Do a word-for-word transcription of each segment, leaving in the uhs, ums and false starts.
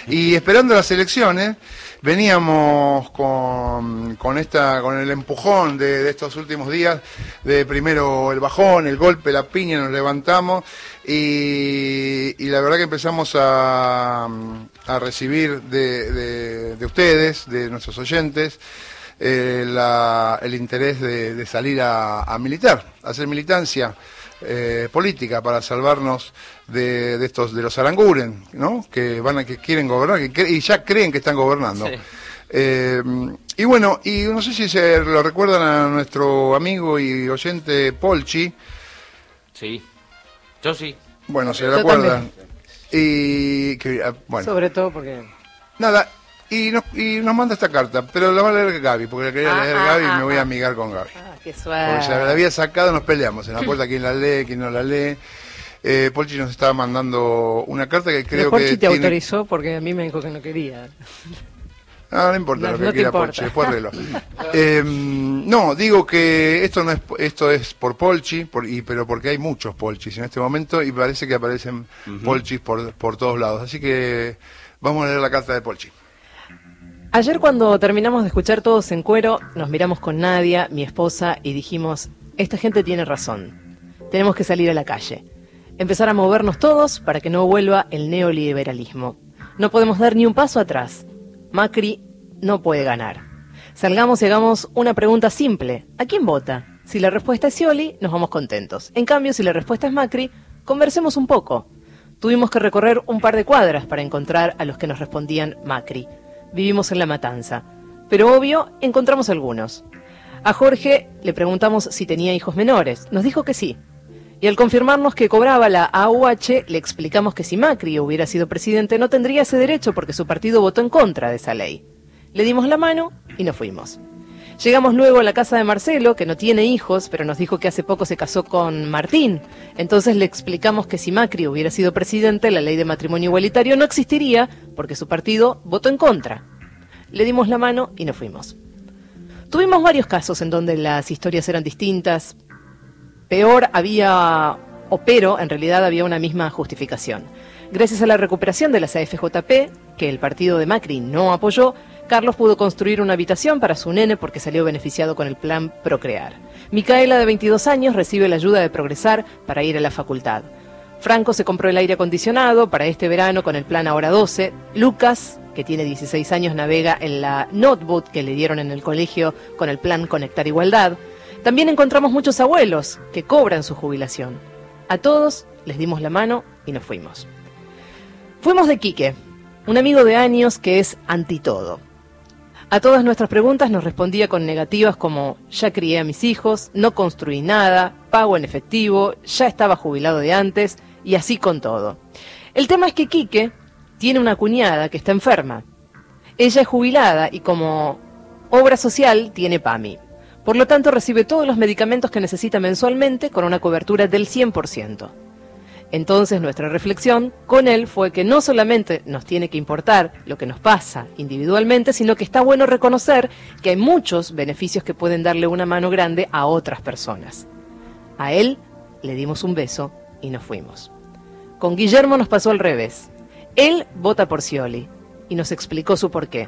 Y esperando las elecciones, veníamos con, con, esta, con el empujón de, de estos últimos días, de primero el bajón, el golpe, la piña, nos levantamos y, y la verdad que empezamos a, a recibir de, de, de ustedes, de nuestros oyentes, eh, la, el interés de, de salir a, a militar, a hacer militancia eh, política para salvarnos de, de estos de los Aranguren, ¿no? Que van a que quieren gobernar, que cre y ya creen que están gobernando. Sí. Eh, y bueno, y no sé si se lo recuerdan a nuestro amigo y oyente Polchi. Sí, yo sí. Bueno, se lo acuerdan. Y que, bueno. Sobre todo porque nada. Y nos, y nos manda esta carta, pero la va a leer Gaby, porque la quería ah, leer ah, Gaby ah, y me voy ah. a amigar con Gaby. Ah, qué suave. Porque se la había sacado, nos peleamos en la puerta, quién la lee, quién no la lee. Eh, Polchi nos estaba mandando una carta que creo Polchi que te tiene... autorizó porque a mí me dijo que no quería. Ah, no importa no, lo que no quiera importa. Polchi, después arreglo. eh, no, digo que esto no es esto es por Polchi, por, y, pero porque hay muchos Polchis en este momento y parece que aparecen uh-huh. Polchis por, por todos lados. Así que vamos a leer la carta de Polchi. Ayer cuando terminamos de escuchar Todos en Cuero, nos miramos con Nadia, mi esposa, y dijimos, esta gente tiene razón, tenemos que salir a la calle, empezar a movernos todos para que no vuelva el neoliberalismo. No podemos dar ni un paso atrás, Macri no puede ganar. Salgamos y hagamos una pregunta simple, ¿a quién vota? Si la respuesta es Scioli, nos vamos contentos. En cambio, si la respuesta es Macri, conversemos un poco. Tuvimos que recorrer un par de cuadras para encontrar a los que nos respondían Macri. Vivimos en La Matanza, pero obvio, encontramos algunos. A Jorge le preguntamos si tenía hijos menores, nos dijo que sí. Y al confirmarnos que cobraba la A U H, le explicamos que si Macri hubiera sido presidente no tendría ese derecho porque su partido votó en contra de esa ley. Le dimos la mano y nos fuimos. Llegamos luego a la casa de Marcelo, que no tiene hijos, pero nos dijo que hace poco se casó con Martín. Entonces le explicamos que si Macri hubiera sido presidente, la ley de matrimonio igualitario no existiría porque su partido votó en contra. Le dimos la mano y nos fuimos. Tuvimos varios casos en donde las historias eran distintas. Peor había, o pero en realidad había una misma justificación. Gracias a la recuperación de las A F J P, que el partido de Macri no apoyó, Carlos pudo construir una habitación para su nene porque salió beneficiado con el plan Procrear. Micaela, de veintidós años, recibe la ayuda de Progresar para ir a la facultad. Franco se compró el aire acondicionado para este verano con el plan Ahora doce. Lucas, que tiene dieciséis años, navega en la notebook que le dieron en el colegio con el plan Conectar Igualdad. También encontramos muchos abuelos que cobran su jubilación. A todos les dimos la mano y nos fuimos. Fuimos de Quique, un amigo de años que es anti todo. A todas nuestras preguntas nos respondía con negativas como ya crié a mis hijos, no construí nada, pago en efectivo, ya estaba jubilado de antes y así con todo. El tema es que Quique tiene una cuñada que está enferma. Ella es jubilada y como obra social tiene PAMI. Por lo tanto recibe todos los medicamentos que necesita mensualmente con una cobertura del cien por ciento. Entonces nuestra reflexión con él fue que no solamente nos tiene que importar lo que nos pasa individualmente, sino que está bueno reconocer que hay muchos beneficios que pueden darle una mano grande a otras personas. A él le dimos un beso y nos fuimos. Con Guillermo nos pasó al revés. Él vota por Scioli y nos explicó su porqué.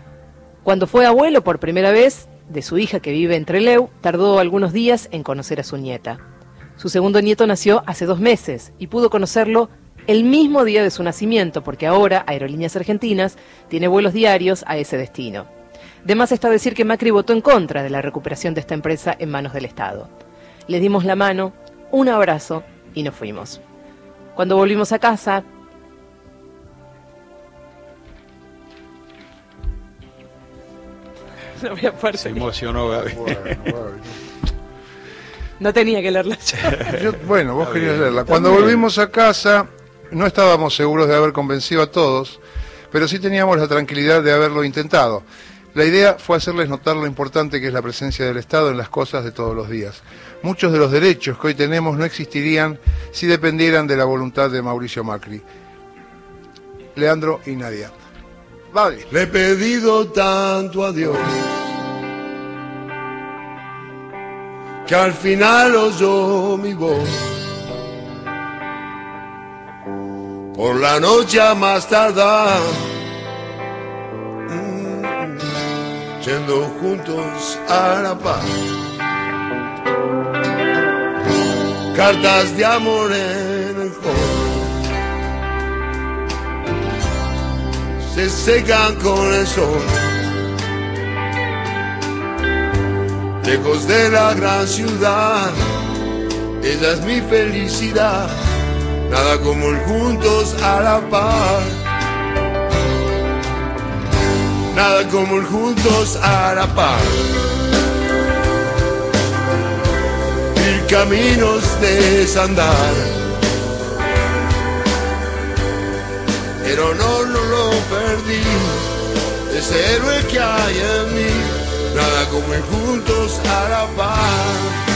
Cuando fue abuelo por primera vez de su hija que vive en Trelew, tardó algunos días en conocer a su nieta. Su segundo nieto nació hace dos meses y pudo conocerlo el mismo día de su nacimiento, porque ahora Aerolíneas Argentinas tiene vuelos diarios a ese destino. De más está decir que Macri votó en contra de la recuperación de esta empresa en manos del Estado. Le dimos la mano, un abrazo y nos fuimos. Cuando volvimos a casa... No voy a poder Se emocionó Gaby. Bueno, bueno. No tenía que leerla yo. Yo, bueno, vos querías leerla. Cuando volvimos a casa, no estábamos seguros de haber convencido a todos, pero sí teníamos la tranquilidad de haberlo intentado. La idea fue hacerles notar lo importante que es la presencia del Estado en las cosas de todos los días. Muchos de los derechos que hoy tenemos no existirían si dependieran de la voluntad de Mauricio Macri. Leandro y Nadia. Vale. Le he pedido tanto a Dios que al final oyó mi voz. por la noche a más tardar, mm, yendo juntos a la paz. Cartas de amor en el hall se secan con el sol, lejos de la gran ciudad. Ella es mi felicidad, nada como el juntos a la par, nada como el juntos a la par. Mil caminos desandar, pero no, no lo perdí, ese héroe que hay en mí, nada como el juntos a la par.